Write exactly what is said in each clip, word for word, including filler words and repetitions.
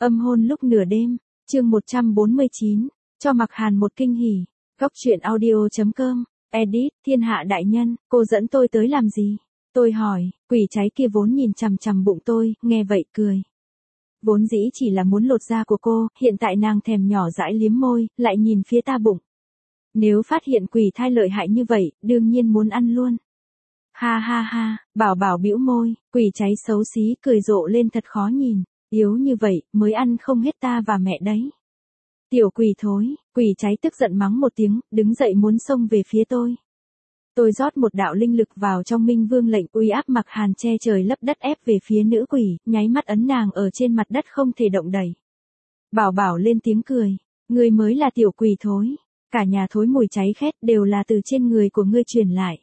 Âm hôn lúc nửa đêm, chương một trăm bốn mươi chín, cho Mặc Hàn một kinh hỉ. Góc truyện audio chấm com, edit, thiên hạ đại nhân, cô dẫn tôi tới làm gì? Tôi hỏi, quỷ cháy kia vốn nhìn chằm chằm bụng tôi, nghe vậy cười. Vốn dĩ chỉ là muốn lột da của cô, hiện tại nàng thèm nhỏ dãi liếm môi, lại nhìn phía ta bụng. Nếu phát hiện quỷ thai lợi hại như vậy, đương nhiên muốn ăn luôn. Ha ha ha, bảo bảo bĩu môi, quỷ cháy xấu xí cười rộ lên thật khó nhìn, yếu như vậy mới ăn không hết ta và mẹ đấy. Tiểu quỷ thối, quỷ cháy tức giận mắng một tiếng, đứng dậy muốn xông về phía tôi. Tôi rót một đạo linh lực vào trong Minh Vương lệnh, uy áp Mặc Hàn che trời lấp đất ép về phía nữ quỷ, nháy mắt ấn nàng ở trên mặt đất không thể động đậy. Bảo bảo lên tiếng cười, ngươi mới là tiểu quỷ thối, cả nhà thối mùi cháy khét đều là từ trên người của ngươi truyền lại.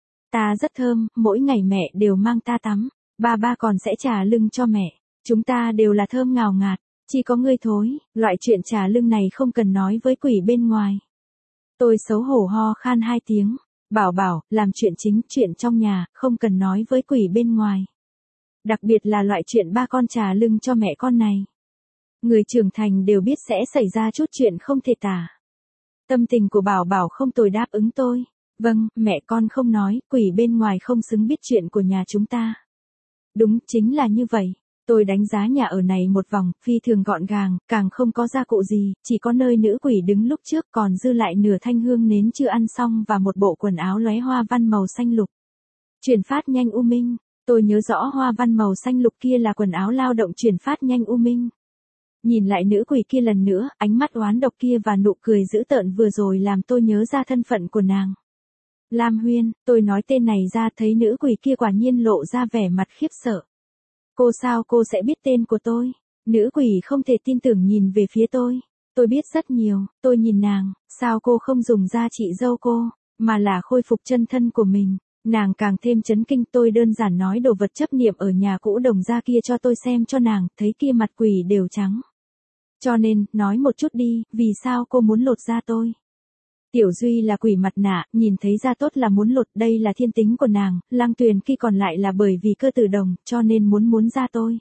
Ta rất thơm, mỗi ngày mẹ đều mang ta tắm, ba ba còn sẽ trả lưng cho mẹ, chúng ta đều là thơm ngào ngạt, chỉ có ngươi thối, loại chuyện trả lưng này không cần nói với quỷ bên ngoài. Tôi xấu hổ ho khan hai tiếng, bảo bảo, làm chuyện chính, chuyện trong nhà, không cần nói với quỷ bên ngoài. Đặc biệt là loại chuyện ba con trả lưng cho mẹ con này. Người trưởng thành đều biết sẽ xảy ra chút chuyện không thể tả. Tâm tình của bảo bảo không tồi đáp ứng tôi. Vâng, mẹ con không nói, quỷ bên ngoài không xứng biết chuyện của nhà chúng ta. Đúng, chính là như vậy. Tôi đánh giá nhà ở này một vòng, phi thường gọn gàng, càng không có gia cụ gì, chỉ có nơi nữ quỷ đứng lúc trước còn dư lại nửa thanh hương nến chưa ăn xong và một bộ quần áo lóe hoa văn màu xanh lục. Chuyển phát nhanh U Minh, tôi nhớ rõ hoa văn màu xanh lục kia là quần áo lao động chuyển phát nhanh U Minh. Nhìn lại nữ quỷ kia lần nữa, ánh mắt oán độc kia và nụ cười dữ tợn vừa rồi làm tôi nhớ ra thân phận của nàng. Lam Huyên, tôi nói tên này ra thấy nữ quỷ kia quả nhiên lộ ra vẻ mặt khiếp sợ. Cô sao cô sẽ biết tên của tôi? Nữ quỷ không thể tin tưởng nhìn về phía tôi. Tôi biết rất nhiều, tôi nhìn nàng, sao cô không dùng da chị dâu cô, mà là khôi phục chân thân của mình. Nàng càng thêm chấn kinh, tôi đơn giản nói đồ vật chấp niệm ở nhà cũ đồng gia kia cho tôi xem cho nàng, thấy kia mặt quỷ đều trắng. Cho nên, nói một chút đi, vì sao cô muốn lột da tôi? Tiểu Duy là quỷ mặt nạ, nhìn thấy da tốt là muốn lột, đây là thiên tính của nàng, Lăng Tuyền khi còn lại là bởi vì cơ tử đồng, cho nên muốn muốn da tôi.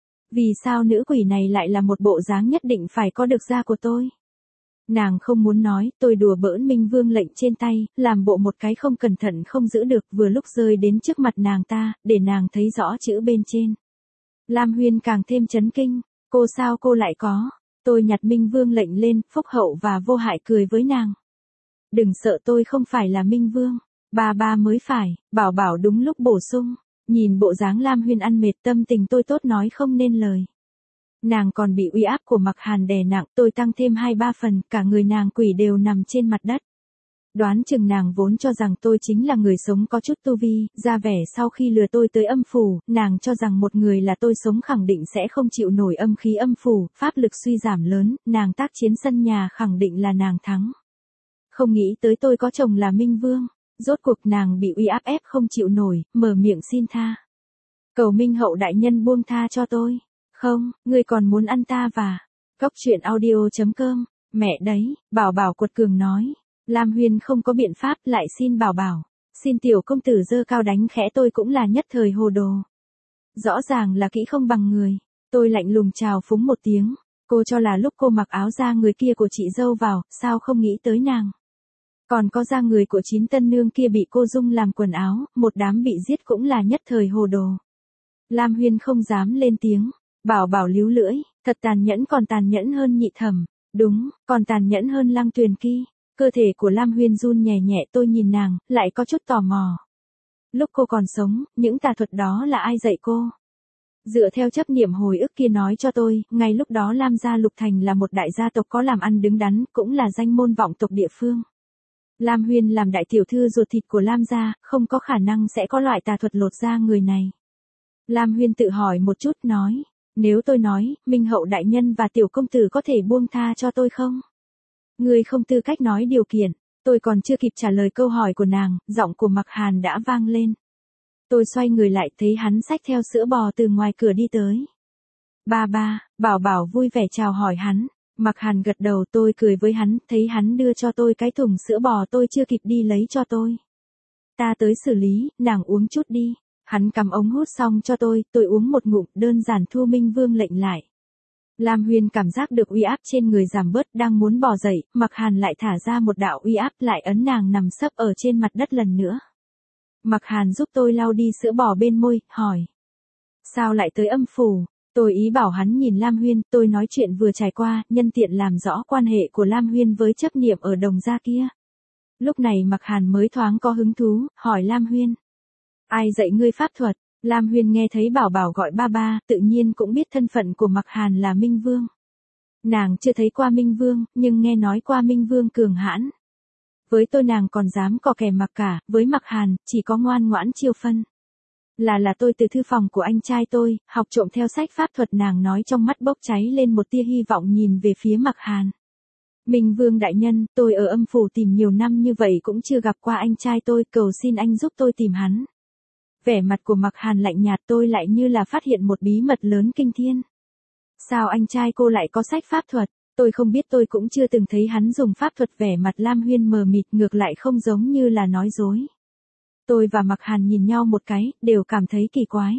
Vì sao nữ quỷ này lại là một bộ dáng nhất định phải có được da của tôi? Nàng không muốn nói, tôi đùa bỡn Minh Vương lệnh trên tay, làm bộ một cái không cẩn thận không giữ được, vừa lúc rơi đến trước mặt nàng ta, để nàng thấy rõ chữ bên trên. Lam Huyên càng thêm chấn kinh, cô sao cô lại có? Tôi nhặt Minh Vương lệnh lên, phúc hậu và vô hại cười với nàng. Đừng sợ, tôi không phải là Minh Vương, ba ba mới phải, bảo bảo đúng lúc bổ sung, nhìn bộ dáng Lam Huyên ăn mệt, tâm tình tôi tốt nói không nên lời. Nàng còn bị uy áp của Mặc Hàn đè nặng, tôi tăng thêm hai ba phần, cả người nàng quỷ đều nằm trên mặt đất. Đoán chừng nàng vốn cho rằng tôi chính là người sống có chút tu vi, ra vẻ sau khi lừa tôi tới âm phủ, nàng cho rằng một người là tôi sống khẳng định sẽ không chịu nổi âm khí âm phủ, pháp lực suy giảm lớn, nàng tác chiến sân nhà khẳng định là nàng thắng. Không nghĩ tới tôi có chồng là Minh Vương, rốt cuộc nàng bị uy áp ép không chịu nổi, mở miệng xin tha. Cầu Minh hậu đại nhân buông tha cho tôi. Không, ngươi còn muốn ăn ta và... Góc truyện audio chấm com, mẹ đấy, bảo bảo cuột cường nói. Lam Huyên không có biện pháp lại xin bảo bảo. Xin tiểu công tử dơ cao đánh khẽ, tôi cũng là nhất thời hồ đồ. Rõ ràng là kỹ không bằng người. Tôi lạnh lùng chào phúng một tiếng. Cô cho là lúc cô mặc áo da người kia của chị dâu vào, sao không nghĩ tới nàng. Còn có da người của chín tân nương kia bị cô dung làm quần áo, một đám bị giết cũng là nhất thời hồ đồ. Lam Huyên không dám lên tiếng, bảo bảo líu lưỡi, thật tàn nhẫn, còn tàn nhẫn hơn Nhị Thẩm, đúng, còn tàn nhẫn hơn Lăng Tuyền kia. Cơ thể của Lam Huyên run nhẹ nhẹ, tôi nhìn nàng, lại có chút tò mò. Lúc cô còn sống, những tà thuật đó là ai dạy cô? Dựa theo chấp niệm hồi ức kia nói cho tôi, ngay lúc đó Lam gia Lục Thành là một đại gia tộc có làm ăn đứng đắn, cũng là danh môn vọng tộc địa phương. Lam Huyên làm đại tiểu thư ruột thịt của Lam gia, không có khả năng sẽ có loại tà thuật lột da người này. Lam Huyên tự hỏi một chút nói, nếu tôi nói, Minh hậu đại nhân và tiểu công tử có thể buông tha cho tôi không? Người không tư cách nói điều kiện, tôi còn chưa kịp trả lời câu hỏi của nàng, giọng của Mặc Hàn đã vang lên. Tôi xoay người lại thấy hắn xách theo sữa bò từ ngoài cửa đi tới. Ba ba, bảo bảo vui vẻ chào hỏi hắn. Mặc Hàn gật đầu, tôi cười với hắn, thấy hắn đưa cho tôi cái thùng sữa bò tôi chưa kịp đi lấy cho tôi. Ta tới xử lý, nàng uống chút đi. Hắn cầm ống hút xong cho tôi, tôi uống một ngụm, đơn giản thu Minh Vương lệnh lại. Lam Huyên cảm giác được uy áp trên người giảm bớt, đang muốn bò dậy, Mặc Hàn lại thả ra một đạo uy áp lại ấn nàng nằm sấp ở trên mặt đất lần nữa. Mặc Hàn giúp tôi lau đi sữa bò bên môi, hỏi. Sao lại tới âm phủ? Tôi ý bảo hắn nhìn Lam Huyên, tôi nói chuyện vừa trải qua, nhân tiện làm rõ quan hệ của Lam Huyên với chấp niệm ở đồng gia kia. Lúc này Mặc Hàn mới thoáng có hứng thú, hỏi Lam Huyên. Ai dạy ngươi pháp thuật? Lam Huyên nghe thấy Bảo Bảo gọi ba ba, tự nhiên cũng biết thân phận của Mặc Hàn là Minh Vương. Nàng chưa thấy qua Minh Vương, nhưng nghe nói qua Minh Vương cường hãn. Với tôi nàng còn dám cò kè mặc cả, với Mặc Hàn, chỉ có ngoan ngoãn chiêu phân. Là là tôi từ thư phòng của anh trai tôi, học trộm theo sách pháp thuật, nàng nói trong mắt bốc cháy lên một tia hy vọng nhìn về phía Mặc Hàn. Minh Vương đại nhân, tôi ở âm phủ tìm nhiều năm như vậy cũng chưa gặp qua anh trai tôi, cầu xin anh giúp tôi tìm hắn. Vẻ mặt của Mặc Hàn lạnh nhạt, tôi lại như là phát hiện một bí mật lớn kinh thiên. Sao anh trai cô lại có sách pháp thuật? Tôi không biết, tôi cũng chưa từng thấy hắn dùng pháp thuật. Vẻ mặt Lam Huyên mờ mịt, ngược lại không giống như là nói dối. Tôi và Mặc Hàn nhìn nhau một cái, đều cảm thấy kỳ quái.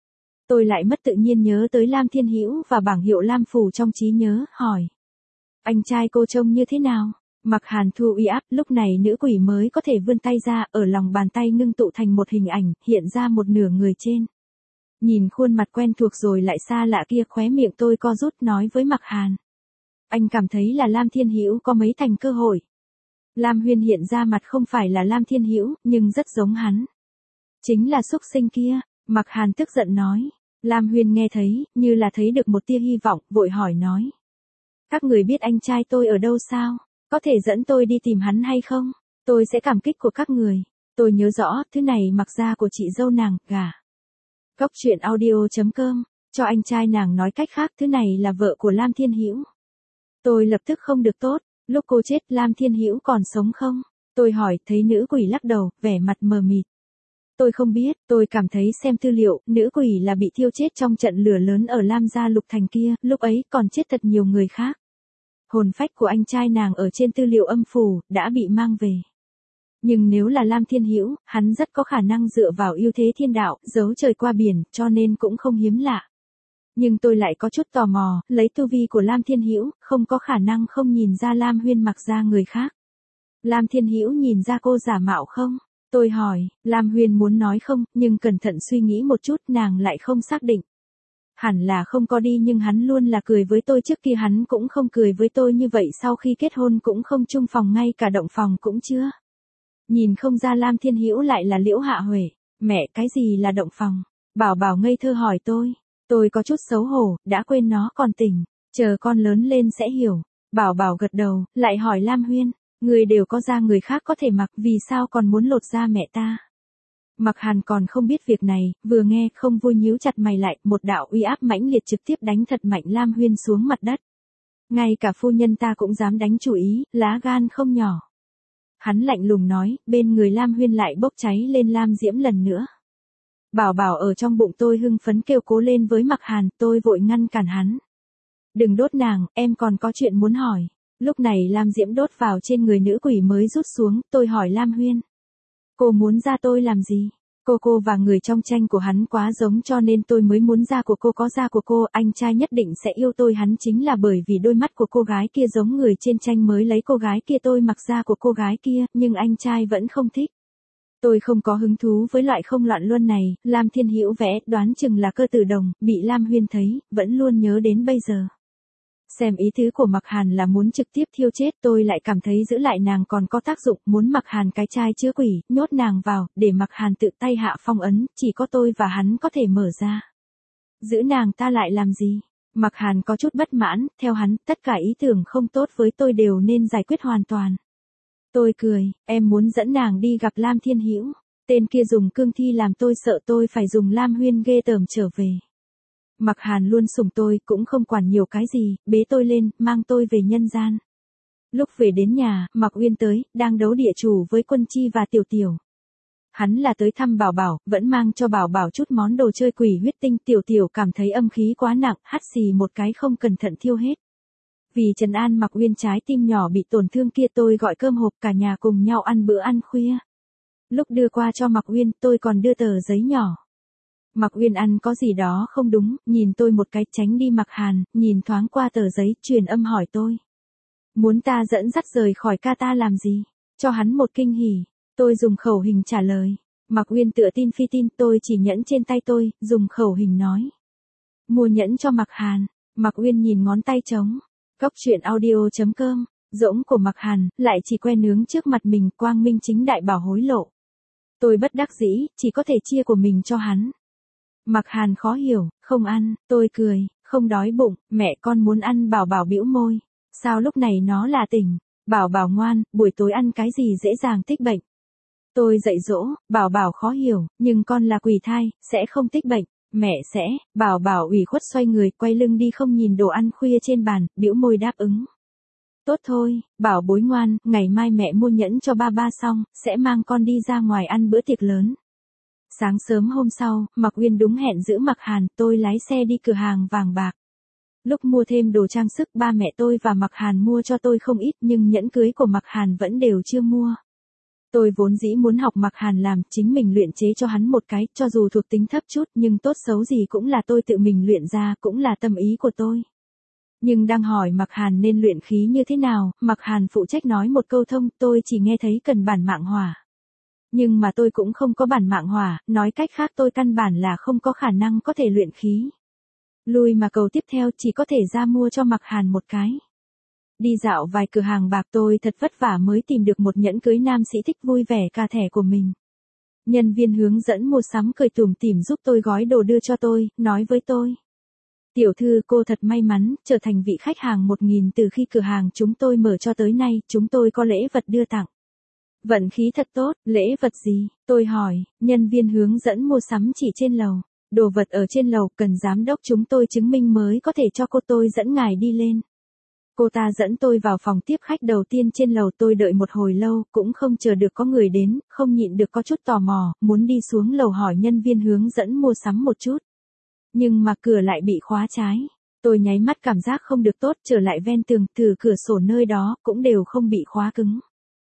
Tôi lại mất tự nhiên nhớ tới Lam Thiên Hữu và bảng hiệu Lam phủ trong trí nhớ, hỏi. Anh trai cô trông như thế nào? Mặc Hàn thu uy áp, lúc này nữ quỷ mới có thể vươn tay ra, ở lòng bàn tay ngưng tụ thành một hình ảnh, hiện ra một nửa người trên. Nhìn khuôn mặt quen thuộc rồi lại xa lạ kia, khóe miệng tôi co rút, nói với Mặc Hàn. Anh cảm thấy là Lam Thiên Hữu có mấy thành cơ hội. Lam Huyên hiện ra mặt không phải là Lam Thiên Hữu, nhưng rất giống hắn. Chính là xúc sinh kia, Mặc Hàn tức giận nói. Lam Huyên nghe thấy, như là thấy được một tia hy vọng, vội hỏi nói. Các người biết anh trai tôi ở đâu sao? Có thể dẫn tôi đi tìm hắn hay không? Tôi sẽ cảm kích của các người. Tôi nhớ rõ, thứ này mặc ra của chị dâu nàng, gả. Góc truyện audio chấm com, cho anh trai nàng, nói cách khác thứ này là vợ của Lam Thiên Hữu. Tôi lập tức không được tốt, lúc cô chết Lam Thiên Hữu còn sống không? Tôi hỏi, thấy nữ quỷ lắc đầu, vẻ mặt mờ mịt. Tôi không biết, tôi cảm thấy xem tư liệu, nữ quỷ là bị thiêu chết trong trận lửa lớn ở Lam gia Lục Thành kia, lúc ấy còn chết thật nhiều người khác. Hồn phách của anh trai nàng ở trên tư liệu âm phủ, đã bị mang về. Nhưng nếu là Lam Thiên Hữu, hắn rất có khả năng dựa vào ưu thế thiên đạo, giấu trời qua biển, cho nên cũng không hiếm lạ. Nhưng tôi lại có chút tò mò, lấy tu vi của Lam Thiên Hữu, không có khả năng không nhìn ra Lam Huyên mặc ra người khác. Lam Thiên Hữu nhìn ra cô giả mạo không? Tôi hỏi, Lam Huyên muốn nói không, nhưng cẩn thận suy nghĩ một chút, nàng lại không xác định. Hẳn là không có đi, nhưng hắn luôn là cười với tôi, trước kia hắn cũng không cười với tôi như vậy, sau khi kết hôn cũng không chung phòng, ngay cả động phòng cũng chưa. Nhìn không ra Lam Thiên Hữu lại là Liễu Hạ Huệ. Mẹ, cái gì là động phòng? Bảo Bảo ngây thơ hỏi tôi. Tôi có chút xấu hổ, đã quên nó còn tỉnh, chờ con lớn lên sẽ hiểu. Bảo Bảo gật đầu, lại hỏi Lam Huyên, người đều có da người khác có thể mặc, vì sao còn muốn lột da mẹ ta? Mặc Hàn còn không biết việc này, vừa nghe không vui nhíu chặt mày lại, một đạo uy áp mãnh liệt trực tiếp đánh thật mạnh Lam Huyên xuống mặt đất. Ngay cả phu nhân ta cũng dám đánh chủ ý, lá gan không nhỏ. Hắn lạnh lùng nói, bên người Lam Huyên lại bốc cháy lên lam diễm lần nữa. Bảo Bảo ở trong bụng tôi hưng phấn kêu cố lên với Mặc Hàn, tôi vội ngăn cản hắn. Đừng đốt nàng, em còn có chuyện muốn hỏi. Lúc này lam diễm đốt vào trên người nữ quỷ mới rút xuống, tôi hỏi Lam Huyên. Cô muốn da tôi làm gì? Cô cô và người trong tranh của hắn quá giống cho nên tôi mới muốn da của cô, có da của cô, anh trai nhất định sẽ yêu tôi, hắn chính là bởi vì đôi mắt của cô gái kia giống người trên tranh mới lấy cô gái kia, tôi mặc da của cô gái kia, nhưng anh trai vẫn không thích. Tôi không có hứng thú với loại không loạn luân này, Lam Thiên Hữu vẽ, đoán chừng là cơ tử đồng, bị Lam Huyên thấy, vẫn luôn nhớ đến bây giờ. Xem ý tứ của Mặc Hàn là muốn trực tiếp thiêu chết, tôi lại cảm thấy giữ lại nàng còn có tác dụng, muốn Mặc Hàn cái chai chứa quỷ, nhốt nàng vào, để Mặc Hàn tự tay hạ phong ấn, chỉ có tôi và hắn có thể mở ra. Giữ nàng ta lại làm gì? Mặc Hàn có chút bất mãn, theo hắn, tất cả ý tưởng không tốt với tôi đều nên giải quyết hoàn toàn. Tôi cười, em muốn dẫn nàng đi gặp Lam Thiên Hữu, tên kia dùng cương thi làm tôi sợ, tôi phải dùng Lam Huyên ghê tởm trở về. Mặc Hàn luôn sủng tôi, cũng không quản nhiều cái gì, bế tôi lên, mang tôi về nhân gian. Lúc về đến nhà, Mặc Uyên tới, đang đấu địa chủ với Quân Chi và Tiểu Tiểu. Hắn là tới thăm Bảo Bảo, vẫn mang cho Bảo Bảo chút món đồ chơi quỷ huyết tinh, Tiểu Tiểu cảm thấy âm khí quá nặng, hắt xì một cái không cẩn thận thiêu hết. Vì trấn an Mặc Uyên trái tim nhỏ bị tổn thương kia, tôi gọi cơm hộp cả nhà cùng nhau ăn bữa ăn khuya. Lúc đưa qua cho Mặc Uyên, tôi còn đưa tờ giấy nhỏ. Mạc Uyên ăn có gì đó không đúng, nhìn tôi một cái tránh đi Mạc Hàn, nhìn thoáng qua tờ giấy, truyền âm hỏi tôi. Muốn ta dẫn dắt rời khỏi Qatar làm gì? Cho hắn một kinh hỉ. Tôi dùng khẩu hình trả lời. Mạc Uyên tựa tin phi tin, tôi chỉ nhẫn trên tay tôi, dùng khẩu hình nói. Mua nhẫn cho Mạc Hàn. Mạc Uyên nhìn ngón tay trống. Cóc truyện audio chấm com. Rỗng của Mạc Hàn, lại chỉ que nướng trước mặt mình, quang minh chính đại bảo hối lộ. Tôi bất đắc dĩ, chỉ có thể chia của mình cho hắn. Mạc Hàn khó hiểu, không ăn, tôi cười, không đói bụng, mẹ con muốn ăn. Bảo Bảo bĩu môi. Sao lúc này nó là tỉnh? Bảo Bảo ngoan, buổi tối ăn cái gì dễ dàng tích bệnh. Tôi dạy dỗ, Bảo Bảo khó hiểu, nhưng con là quỷ thai, sẽ không tích bệnh. Mẹ sẽ. Bảo Bảo ủy khuất xoay người, quay lưng đi không nhìn đồ ăn khuya trên bàn, bĩu môi đáp ứng. Tốt thôi, Bảo bối ngoan, ngày mai mẹ mua nhẫn cho ba ba xong, sẽ mang con đi ra ngoài ăn bữa tiệc lớn. Sáng sớm hôm sau, Mạc Uyên đúng hẹn giữ Mạc Hàn, tôi lái xe đi cửa hàng vàng bạc. Lúc mua thêm đồ trang sức, ba mẹ tôi và Mạc Hàn mua cho tôi không ít, nhưng nhẫn cưới của Mạc Hàn vẫn đều chưa mua. Tôi vốn dĩ muốn học Mạc Hàn làm, chính mình luyện chế cho hắn một cái, cho dù thuộc tính thấp chút, nhưng tốt xấu gì cũng là tôi tự mình luyện ra, cũng là tâm ý của tôi. Nhưng đang hỏi Mạc Hàn nên luyện khí như thế nào, Mạc Hàn phụ trách nói một câu thông, tôi chỉ nghe thấy cần bản mạng hỏa. Nhưng mà tôi cũng không có bản mạng hỏa, nói cách khác tôi căn bản là không có khả năng có thể luyện khí. Lui mà cầu tiếp theo chỉ có thể ra mua cho Mạc Hàn một cái. Đi dạo vài cửa hàng bạc tôi thật vất vả mới tìm được một nhẫn cưới nam sĩ thích vui vẻ cả thẻ của mình. Nhân viên hướng dẫn mua sắm cười tủm tỉm giúp tôi gói đồ đưa cho tôi, nói với tôi. Tiểu thư cô thật may mắn, trở thành vị khách hàng một nghìn từ khi cửa hàng chúng tôi mở cho tới nay, chúng tôi có lễ vật đưa tặng. Vận khí thật tốt, lễ vật gì? Tôi hỏi, nhân viên hướng dẫn mua sắm chỉ trên lầu. Đồ vật ở trên lầu cần giám đốc chúng tôi chứng minh mới có thể cho cô, tôi dẫn ngài đi lên. Cô ta dẫn tôi vào phòng tiếp khách đầu tiên trên lầu, tôi đợi một hồi lâu, cũng không chờ được có người đến, không nhịn được có chút tò mò, muốn đi xuống lầu hỏi nhân viên hướng dẫn mua sắm một chút. Nhưng mà cửa lại bị khóa trái. Tôi nháy mắt cảm giác không được tốt, trở lại ven tường, từ cửa sổ nơi đó, cũng đều không bị khóa cứng.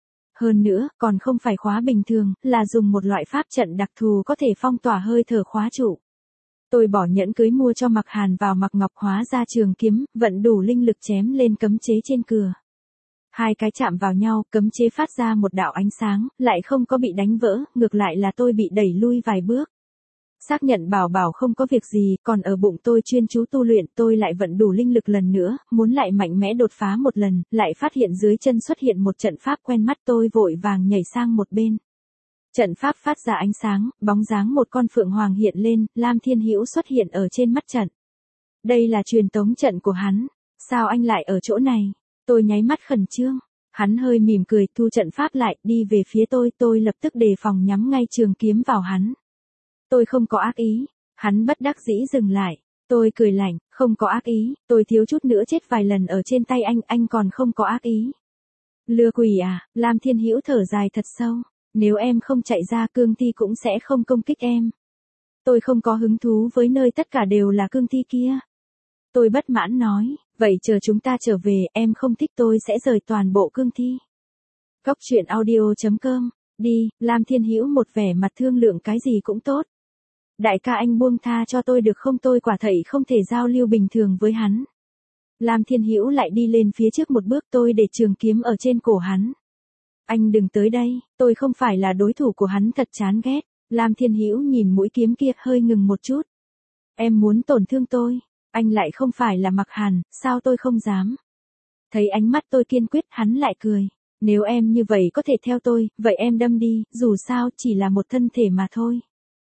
Hơn nữa, còn không phải khóa bình thường, là dùng một loại pháp trận đặc thù có thể phong tỏa hơi thở khóa trụ. Tôi bỏ nhẫn cưới mua cho Mạc Hàn vào Mạc Ngọc, hóa ra trường kiếm, vận đủ linh lực chém lên cấm chế trên cửa. Hai cái chạm vào nhau, cấm chế phát ra một đạo ánh sáng, lại không có bị đánh vỡ, ngược lại là tôi bị đẩy lui vài bước. Xác nhận Bảo Bảo không có việc gì, còn ở bụng tôi chuyên chú tu luyện, tôi lại vận đủ linh lực lần nữa, muốn lại mạnh mẽ đột phá một lần, lại phát hiện dưới chân xuất hiện một trận pháp quen mắt, tôi vội vàng nhảy sang một bên. Trận pháp phát ra ánh sáng, bóng dáng một con phượng hoàng hiện lên, Lam Thiên Hữu xuất hiện ở trên mắt trận. Đây là truyền tống trận của hắn, sao anh lại ở chỗ này? Tôi nháy mắt khẩn trương, hắn hơi mỉm cười, thu trận pháp lại, đi về phía tôi, tôi lập tức đề phòng nhắm ngay trường kiếm vào hắn. Tôi không có ác ý, hắn bất đắc dĩ dừng lại, tôi cười lạnh, không có ác ý, tôi thiếu chút nữa chết vài lần ở trên tay anh, anh còn không có ác ý. Lừa quỷ à? Lam Thiên Hữu thở dài thật sâu. Nếu em không chạy ra, cương thi cũng sẽ không công kích em. Tôi không có hứng thú với nơi tất cả đều là cương thi kia. Tôi bất mãn nói, vậy chờ chúng ta trở về, em không thích tôi sẽ rời toàn bộ cương thi. Cóc truyện audio chấm com, đi. Lam Thiên Hữu một vẻ mặt thương lượng, cái gì cũng tốt. Đại ca anh buông tha cho tôi được không, tôi quả thảy không thể giao lưu bình thường với hắn. Lam Thiên Hữu lại đi lên phía trước một bước, tôi để trường kiếm ở trên cổ hắn. Anh đừng tới đây, tôi không phải là đối thủ của hắn, thật chán ghét. Lam Thiên Hữu nhìn mũi kiếm kia, hơi ngừng một chút. Em muốn tổn thương tôi, anh lại không phải là Mạc Hàn, sao tôi không dám. Thấy ánh mắt tôi kiên quyết, hắn lại cười. Nếu em như vậy có thể theo tôi, vậy em đâm đi, dù sao chỉ là một thân thể mà thôi.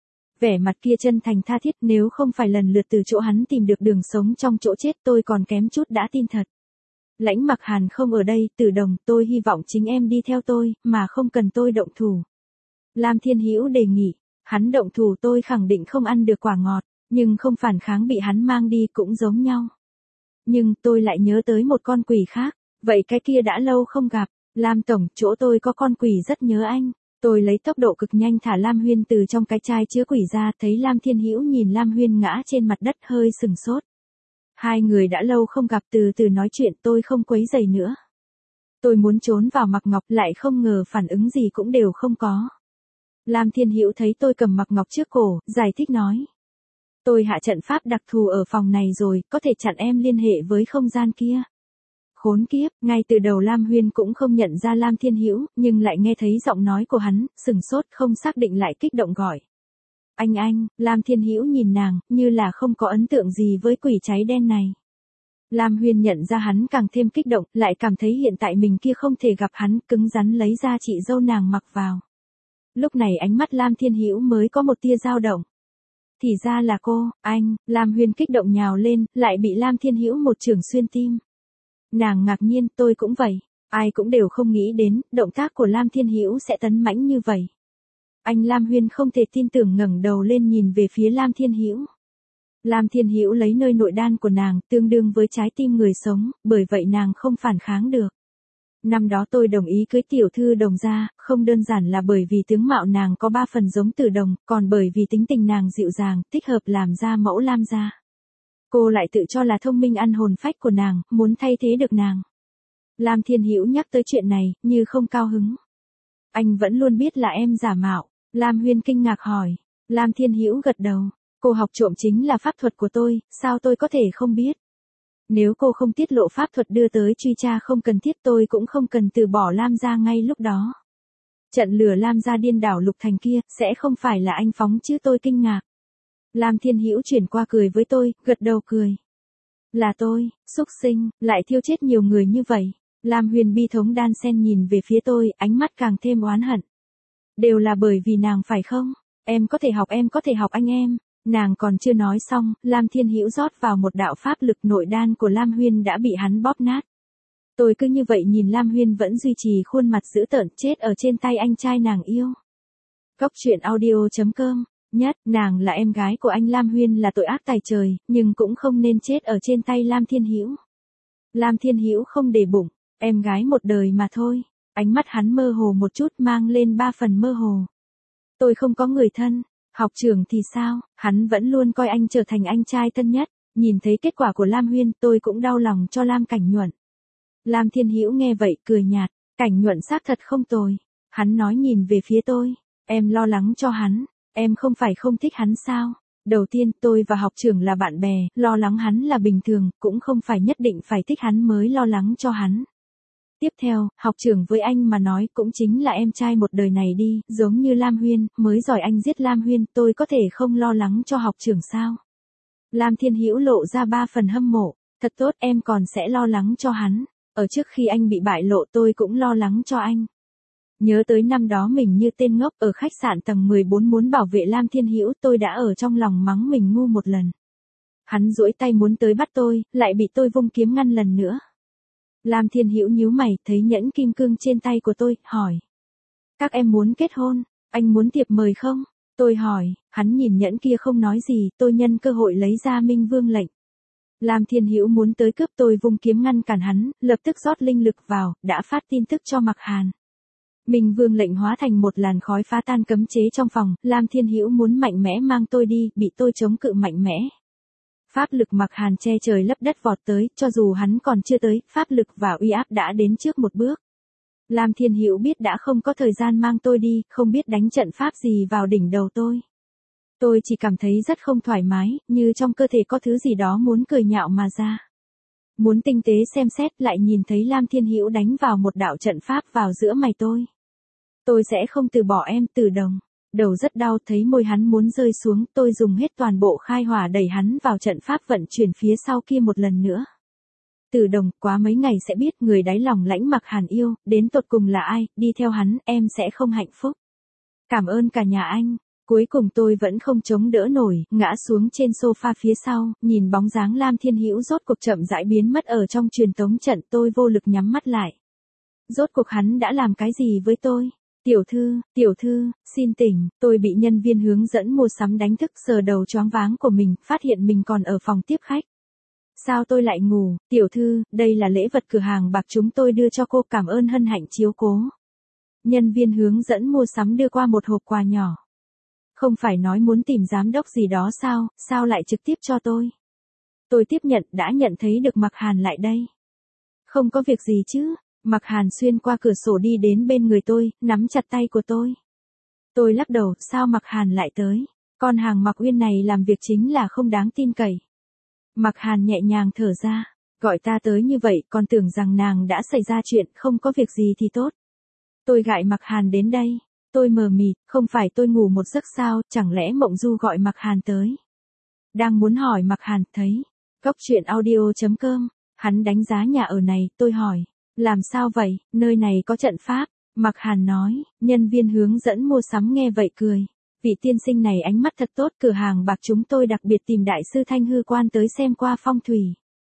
Vẻ mặt kia chân thành tha thiết, nếu không phải lần lượt từ chỗ hắn tìm được đường sống trong chỗ chết, tôi còn kém chút đã tin thật. Lãnh Mạc Hàn không ở đây, Tử Đồng, tôi hy vọng chính em đi theo tôi, mà không cần tôi động thủ. Lam Thiên Hữu đề nghị, hắn động thủ tôi khẳng định không ăn được quả ngọt, nhưng không phản kháng bị hắn mang đi cũng giống nhau. Nhưng tôi lại nhớ tới một con quỷ khác, vậy cái kia đã lâu không gặp. Lam Tổng, chỗ tôi có con quỷ rất nhớ anh. Tôi lấy tốc độ cực nhanh thả Lam Huyên từ trong cái chai chứa quỷ ra, thấy Lam Thiên Hữu nhìn Lam Huyên ngã trên mặt đất hơi sừng sốt. Hai người đã lâu không gặp, từ từ nói chuyện, tôi không quấy rầy nữa. Tôi muốn trốn vào Mạc Ngọc, lại không ngờ phản ứng gì cũng đều không có. Lam Thiên Hữu thấy tôi cầm Mạc Ngọc trước cổ, giải thích nói. Tôi hạ trận pháp đặc thù ở phòng này rồi, có thể chặn em liên hệ với không gian kia. Khốn kiếp, ngay từ đầu Lam Huyên cũng không nhận ra Lam Thiên Hữu, nhưng lại nghe thấy giọng nói của hắn, sừng sốt không xác định lại kích động gọi. Anh anh, Lam Thiên Hữu nhìn nàng, như là không có ấn tượng gì với quỷ cháy đen này. Lam Huyên nhận ra hắn càng thêm kích động, lại cảm thấy hiện tại mình kia không thể gặp hắn, cứng rắn lấy ra chị dâu nàng mặc vào. Lúc này ánh mắt Lam Thiên Hữu mới có một tia dao động. Thì ra là cô, anh, Lam Huyên kích động nhào lên, lại bị Lam Thiên Hữu một chưởng xuyên tim. Nàng ngạc nhiên, tôi cũng vậy, ai cũng đều không nghĩ đến, động tác của Lam Thiên Hữu sẽ tấn mãnh như vậy. Anh Lam Huyên không thể tin tưởng ngẩng đầu lên nhìn về phía Lam Thiên Hữu. Lam Thiên Hữu lấy nơi nội đan của nàng, tương đương với trái tim người sống, bởi vậy nàng không phản kháng được. Năm đó tôi đồng ý cưới tiểu thư Đồng gia, không đơn giản là bởi vì tướng mạo nàng có ba phần giống Tử Đồng, còn bởi vì tính tình nàng dịu dàng, thích hợp làm gia mẫu Lam gia. Cô lại tự cho là thông minh ăn hồn phách của nàng, muốn thay thế được nàng. Lam Thiên Hữu nhắc tới chuyện này, như không cao hứng. Anh vẫn luôn biết là em giả mạo. Lam Huyên kinh ngạc hỏi. Lam Thiên Hữu gật đầu. Cô học trộm chính là pháp thuật của tôi, sao tôi có thể không biết? Nếu cô không tiết lộ pháp thuật đưa tới truy tra không cần thiết tôi cũng không cần từ bỏ Lam gia ngay lúc đó. Trận lửa Lam gia điên đảo Lục Thành kia, sẽ không phải là anh phóng chứ tôi kinh ngạc. Lam Thiên Hữu chuyển qua cười với tôi, gật đầu cười. Là tôi, xúc sinh, lại thiêu chết nhiều người như vậy. Lam Huyền bi thống đan sen nhìn về phía tôi, ánh mắt càng thêm oán hận. Đều là bởi vì nàng phải không? Em có thể học em có thể học anh em. Nàng còn chưa nói xong, Lam Thiên Hữu rót vào một đạo pháp lực nội đan của Lam Huyên đã bị hắn bóp nát. Tôi cứ như vậy nhìn Lam Huyên vẫn duy trì khuôn mặt dữ tợn chết ở trên tay anh trai nàng yêu. Cốc truyện audio chấm com. Nhất, nàng là em gái của anh Lam Huyên là tội ác tày trời, nhưng cũng không nên chết ở trên tay Lam Thiên Hữu. Lam Thiên Hữu không để bụng, em gái một đời mà thôi. Ánh mắt hắn mơ hồ một chút mang lên ba phần mơ hồ. Tôi không có người thân. Học trưởng thì sao, hắn vẫn luôn coi anh trở thành anh trai thân nhất, nhìn thấy kết quả của Lam Huyên tôi cũng đau lòng cho Lam Cảnh Nhuận. Lam Thiên Hữu nghe vậy cười nhạt, Cảnh Nhuận xác thật không tồi. Hắn nói nhìn về phía tôi, em lo lắng cho hắn, em không phải không thích hắn sao? Đầu tiên tôi và học trưởng là bạn bè, lo lắng hắn là bình thường, cũng không phải nhất định phải thích hắn mới lo lắng cho hắn. Tiếp theo, học trưởng với anh mà nói cũng chính là em trai một đời này đi, giống như Lam Huyên, mới giỏi anh giết Lam Huyên, tôi có thể không lo lắng cho học trưởng sao? Lam Thiên Hữu lộ ra ba phần hâm mộ, thật tốt em còn sẽ lo lắng cho hắn, ở trước khi anh bị bại lộ tôi cũng lo lắng cho anh. Nhớ tới năm đó mình như tên ngốc ở khách sạn tầng mười bốn muốn bảo vệ Lam Thiên Hữu tôi đã ở trong lòng mắng mình ngu một lần. Hắn duỗi tay muốn tới bắt tôi, lại bị tôi vung kiếm ngăn lần nữa. Lam Thiên Hữu nhíu mày, thấy nhẫn kim cương trên tay của tôi, hỏi. Các em muốn kết hôn, anh muốn thiệp mời không? Tôi hỏi, hắn nhìn nhẫn kia không nói gì, tôi nhân cơ hội lấy ra Minh Vương lệnh. Lam Thiên Hữu muốn tới cướp tôi vung kiếm ngăn cản hắn, lập tức rót linh lực vào, đã phát tin tức cho Mạc Hàn. Minh Vương lệnh hóa thành một làn khói phá tan cấm chế trong phòng, Lam Thiên Hữu muốn mạnh mẽ mang tôi đi, bị tôi chống cự mạnh mẽ. Pháp lực Mạc Hàn che trời lấp đất vọt tới, cho dù hắn còn chưa tới, pháp lực và uy áp đã đến trước một bước. Lam Thiên Hữu biết đã không có thời gian mang tôi đi, không biết đánh trận pháp gì vào đỉnh đầu tôi. Tôi chỉ cảm thấy rất không thoải mái, như trong cơ thể có thứ gì đó muốn cười nhạo mà ra. Muốn tinh tế xem xét lại nhìn thấy Lam Thiên Hữu đánh vào một đạo trận pháp vào giữa mày tôi. Tôi sẽ không từ bỏ em, Tử Đồng. Đầu rất đau, thấy môi hắn muốn rơi xuống, tôi dùng hết toàn bộ khai hỏa đẩy hắn vào trận pháp vận chuyển phía sau kia một lần nữa. Tử Đồng, quá mấy ngày sẽ biết người đáy lòng lãnh Mạc Hàn yêu, đến tột cùng là ai, đi theo hắn, em sẽ không hạnh phúc. Cảm ơn cả nhà anh. Cuối cùng tôi vẫn không chống đỡ nổi, ngã xuống trên sofa phía sau, nhìn bóng dáng Lam Thiên Hữu rốt cuộc chậm rãi biến mất ở trong truyền tống trận, tôi vô lực nhắm mắt lại. Rốt cuộc hắn đã làm cái gì với tôi? Tiểu thư, tiểu thư, xin tỉnh, tôi bị nhân viên hướng dẫn mua sắm đánh thức, sờ đầu choáng váng của mình, phát hiện mình còn ở phòng tiếp khách. Sao tôi lại ngủ, tiểu thư, đây là lễ vật cửa hàng bạc chúng tôi đưa cho cô, cảm ơn hân hạnh chiếu cố. Nhân viên hướng dẫn mua sắm đưa qua một hộp quà nhỏ. Không phải nói muốn tìm giám đốc gì đó sao, sao lại trực tiếp cho tôi? Tôi tiếp nhận, đã nhận thấy được Mạc Hàn lại đây. Không có việc gì chứ? Mạc Hàn xuyên qua cửa sổ đi đến bên người tôi, nắm chặt tay của tôi. Tôi lắc đầu, sao Mạc Hàn lại tới? Con hàng Mạc Uyên này làm việc chính là không đáng tin cậy. Mạc Hàn nhẹ nhàng thở ra, gọi ta tới như vậy còn tưởng rằng nàng đã xảy ra chuyện, không có việc gì thì tốt. Tôi gại Mạc Hàn đến đây, tôi mờ mịt, không phải tôi ngủ một giấc sao, chẳng lẽ Mộng Du gọi Mạc Hàn tới. Đang muốn hỏi Mạc Hàn, thấy, Cốc truyện audio chấm com, hắn đánh giá nhà ở này, tôi hỏi, làm sao vậy, nơi này có trận pháp. Mạc Hàn nói, nhân viên hướng dẫn mua sắm nghe vậy cười. Vị tiên sinh này ánh mắt thật tốt, cửa hàng bạc chúng tôi đặc biệt tìm đại sư Thanh Hư Quan tới xem qua phong thủy.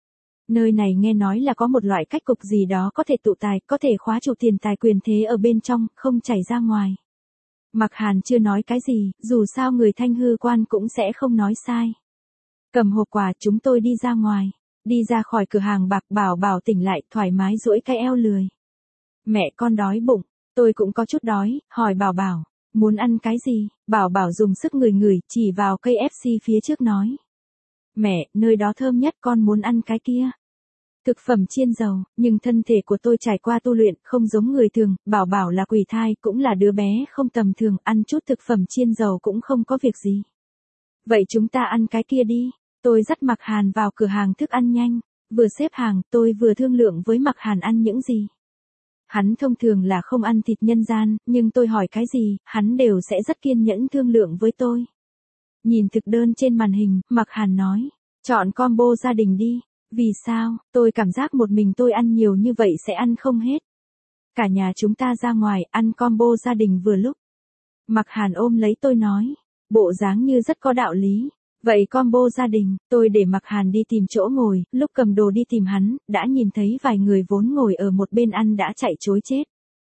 Nơi này nghe nói là có một loại cách cục gì đó có thể tụ tài, có thể khóa trụ tiền tài quyền thế ở bên trong, không chảy ra ngoài. Mạc Hàn chưa nói cái gì, dù sao người Thanh Hư Quan cũng sẽ không nói sai. Cầm hộp quà chúng tôi đi ra ngoài, đi ra khỏi cửa hàng bạc. Bảo Bảo tỉnh lại, thoải mái duỗi cái eo lười. Mẹ con đói bụng, tôi cũng có chút đói, hỏi Bảo Bảo, muốn ăn cái gì? Bảo Bảo dùng sức ngửi ngửi, chỉ vào cây ép xê phía trước nói. Mẹ, nơi đó thơm nhất, con muốn ăn cái kia. Thực phẩm chiên dầu, nhưng thân thể của tôi trải qua tu luyện, không giống người thường. Bảo Bảo là quỷ thai, cũng là đứa bé không tầm thường, ăn chút thực phẩm chiên dầu cũng không có việc gì. Vậy chúng ta ăn cái kia đi. Tôi dắt Mạc Hàn vào cửa hàng thức ăn nhanh, vừa xếp hàng, tôi vừa thương lượng với Mạc Hàn ăn những gì. Hắn thông thường là không ăn thịt nhân gian, nhưng tôi hỏi cái gì, hắn đều sẽ rất kiên nhẫn thương lượng với tôi. Nhìn thực đơn trên màn hình, Mạc Hàn nói, chọn combo gia đình đi. Vì sao, tôi cảm giác một mình tôi ăn nhiều như vậy sẽ ăn không hết. Cả nhà chúng ta ra ngoài, ăn combo gia đình vừa lúc. Mạc Hàn ôm lấy tôi nói, bộ dáng như rất có đạo lý. Vậy combo gia đình, tôi để Mạc Hàn đi tìm chỗ ngồi, lúc cầm đồ đi tìm hắn, đã nhìn thấy vài người vốn ngồi ở một bên ăn đã chạy trối chết.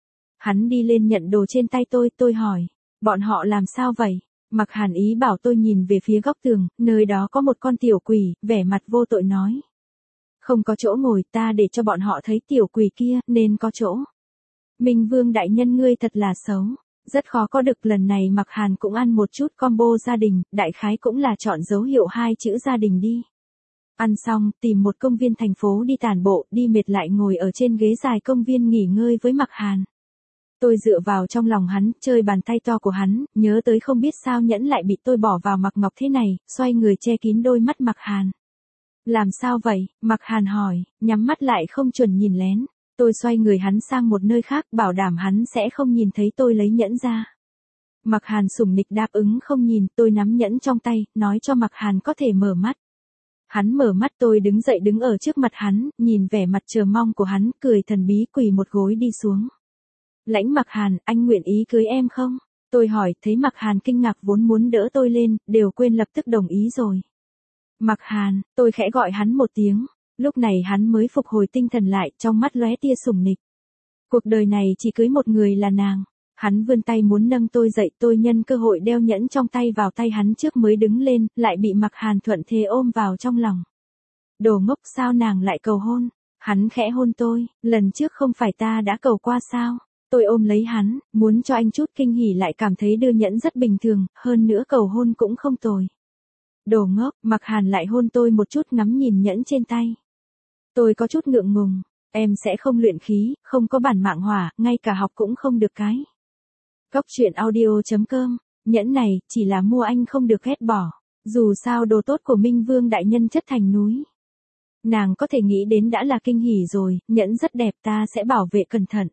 Hắn đi lên nhận đồ trên tay tôi, tôi hỏi, bọn họ làm sao vậy? Mạc Hàn ý bảo tôi nhìn về phía góc tường, nơi đó có một con tiểu quỷ, vẻ mặt vô tội nói. Không có chỗ ngồi, ta để cho bọn họ thấy tiểu quỷ kia, nên có chỗ. Minh Vương đại nhân ngươi thật là xấu. Rất khó có được, lần này Mạc Hàn cũng ăn một chút combo gia đình, đại khái cũng là chọn dấu hiệu hai chữ gia đình đi. Ăn xong, tìm một công viên thành phố đi tản bộ, đi mệt lại ngồi ở trên ghế dài công viên nghỉ ngơi với Mạc Hàn. Tôi dựa vào trong lòng hắn, chơi bàn tay to của hắn, nhớ tới không biết sao nhẫn lại bị tôi bỏ vào mặc ngọc thế này, xoay người che kín đôi mắt Mạc Hàn. Làm sao vậy? Mạc Hàn hỏi, nhắm mắt lại không chuẩn nhìn lén. Tôi xoay người hắn sang một nơi khác, bảo đảm hắn sẽ không nhìn thấy tôi lấy nhẫn ra. Mạc Hàn sủng nịch đáp ứng không nhìn, tôi nắm nhẫn trong tay, nói cho Mạc Hàn có thể mở mắt. Hắn mở mắt, tôi đứng dậy đứng ở trước mặt hắn, nhìn vẻ mặt chờ mong của hắn, cười thần bí quỳ một gối đi xuống. Lãnh Mạc Hàn, anh nguyện ý cưới em không? Tôi hỏi, thấy Mạc Hàn kinh ngạc vốn muốn đỡ tôi lên, đều quên lập tức đồng ý rồi. Mạc Hàn, tôi khẽ gọi hắn một tiếng. Lúc này hắn mới phục hồi tinh thần lại, trong mắt lóe tia sủng nịch. Cuộc đời này chỉ cưới một người là nàng. Hắn vươn tay muốn nâng tôi dậy, tôi nhân cơ hội đeo nhẫn trong tay vào tay hắn trước mới đứng lên, lại bị Mạc Hàn thuận thế ôm vào trong lòng. Đồ ngốc, sao nàng lại cầu hôn? Hắn khẽ hôn tôi, lần trước không phải ta đã cầu qua sao? Tôi ôm lấy hắn, muốn cho anh chút kinh hỉ, lại cảm thấy đưa nhẫn rất bình thường, hơn nữa cầu hôn cũng không tồi. Đồ ngốc, Mạc Hàn lại hôn tôi một chút, ngắm nhìn nhẫn trên tay. Tôi có chút ngượng ngùng, em sẽ không luyện khí, không có bản mạng hỏa, ngay cả học cũng không được cái. Cốc truyện audio chấm com, nhẫn này, chỉ là mua anh không được ghét bỏ. Dù sao đồ tốt của Minh Vương đại nhân chất thành núi. Nàng có thể nghĩ đến đã là kinh hỉ rồi, nhẫn rất đẹp, ta sẽ bảo vệ cẩn thận.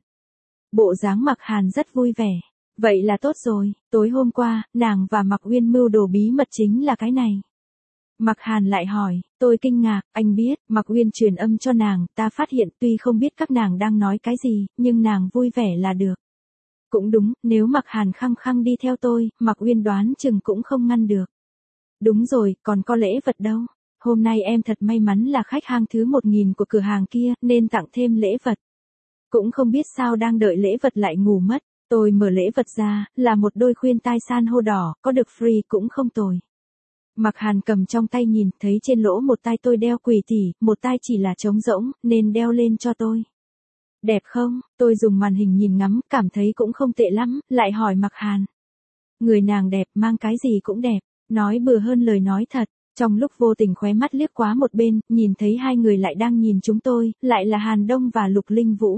Bộ dáng Mạc Hàn rất vui vẻ. Vậy là tốt rồi, tối hôm qua, nàng và Mạc Uyên mưu đồ bí mật chính là cái này. Mạc Hàn lại hỏi, tôi kinh ngạc, anh biết, Mạc Uyên truyền âm cho nàng, ta phát hiện tuy không biết các nàng đang nói cái gì, nhưng nàng vui vẻ là được. Cũng đúng, nếu Mạc Hàn khăng khăng đi theo tôi, Mạc Uyên đoán chừng cũng không ngăn được. Đúng rồi, còn có lễ vật đâu. Hôm nay em thật may mắn là khách hàng thứ một nghìn của cửa hàng kia, nên tặng thêm lễ vật. Cũng không biết sao đang đợi lễ vật lại ngủ mất. Tôi mở lễ vật ra, là một đôi khuyên tai san hô đỏ, có được free cũng không tồi. Mạc Hàn cầm trong tay nhìn, thấy trên lỗ một tai tôi đeo quỷ tỷ, một tai chỉ là trống rỗng, nên đeo lên cho tôi. Đẹp không? Tôi dùng màn hình nhìn ngắm, cảm thấy cũng không tệ lắm, lại hỏi Mạc Hàn. Người nàng đẹp, mang cái gì cũng đẹp, nói bừa hơn lời nói thật. Trong lúc vô tình khóe mắt liếc quá một bên, nhìn thấy hai người lại đang nhìn chúng tôi, lại là Hàn Đông và Lục Linh Vũ.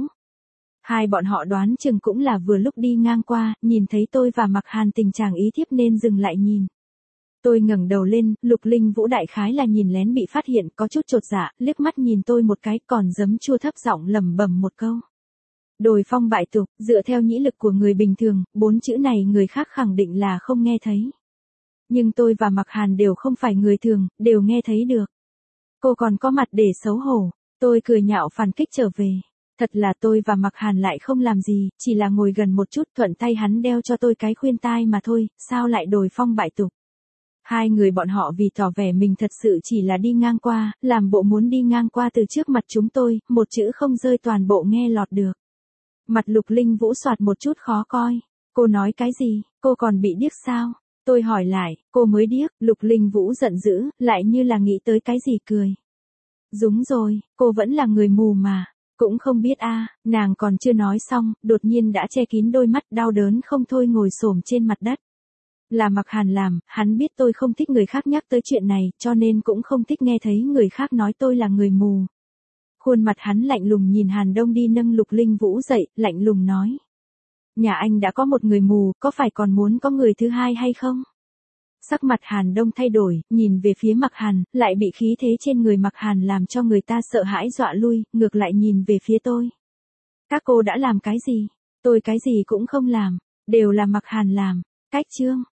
Hai bọn họ đoán chừng cũng là vừa lúc đi ngang qua, nhìn thấy tôi và Mạc Hàn tình trạng ý thiếp nên dừng lại nhìn. Tôi ngẩng đầu lên, Lục Linh Vũ đại khái là nhìn lén bị phát hiện, có chút chột dạ, liếc mắt nhìn tôi một cái, còn giấm chua thấp giọng lẩm bẩm một câu. Đồi phong bại tục, dựa theo nhĩ lực của người bình thường, bốn chữ này người khác khẳng định là không nghe thấy. Nhưng tôi và Mạc Hàn đều không phải người thường, đều nghe thấy được. Cô còn có mặt để xấu hổ, tôi cười nhạo phản kích trở về. Thật là tôi và Mạc Hàn lại không làm gì, chỉ là ngồi gần một chút thuận tay hắn đeo cho tôi cái khuyên tai mà thôi, sao lại đồi phong bại tục. Hai người bọn họ vì tỏ vẻ mình thật sự chỉ là đi ngang qua, làm bộ muốn đi ngang qua từ trước mặt chúng tôi, một chữ không rơi toàn bộ nghe lọt được. Mặt Lục Linh Vũ soạt một chút khó coi. Cô nói cái gì, cô còn bị điếc sao? Tôi hỏi lại, cô mới điếc, Lục Linh Vũ giận dữ, lại như là nghĩ tới cái gì cười. Đúng rồi, cô vẫn là người mù mà. Cũng không biết a, nàng còn chưa nói xong, đột nhiên đã che kín đôi mắt đau đớn không thôi ngồi xổm trên mặt đất. Là Mạc Hàn làm, hắn biết tôi không thích người khác nhắc tới chuyện này, cho nên cũng không thích nghe thấy người khác nói tôi là người mù. Khuôn mặt hắn lạnh lùng nhìn Hàn Đông đi nâng Lục Linh Vũ dậy, lạnh lùng nói. Nhà anh đã có một người mù, có phải còn muốn có người thứ hai hay không? Sắc mặt Hàn Đông thay đổi, nhìn về phía Mạc Hàn, lại bị khí thế trên người Mạc Hàn làm cho người ta sợ hãi dọa lui, ngược lại nhìn về phía tôi. Các cô đã làm cái gì? Tôi cái gì cũng không làm, đều là Mạc Hàn làm. Cách chương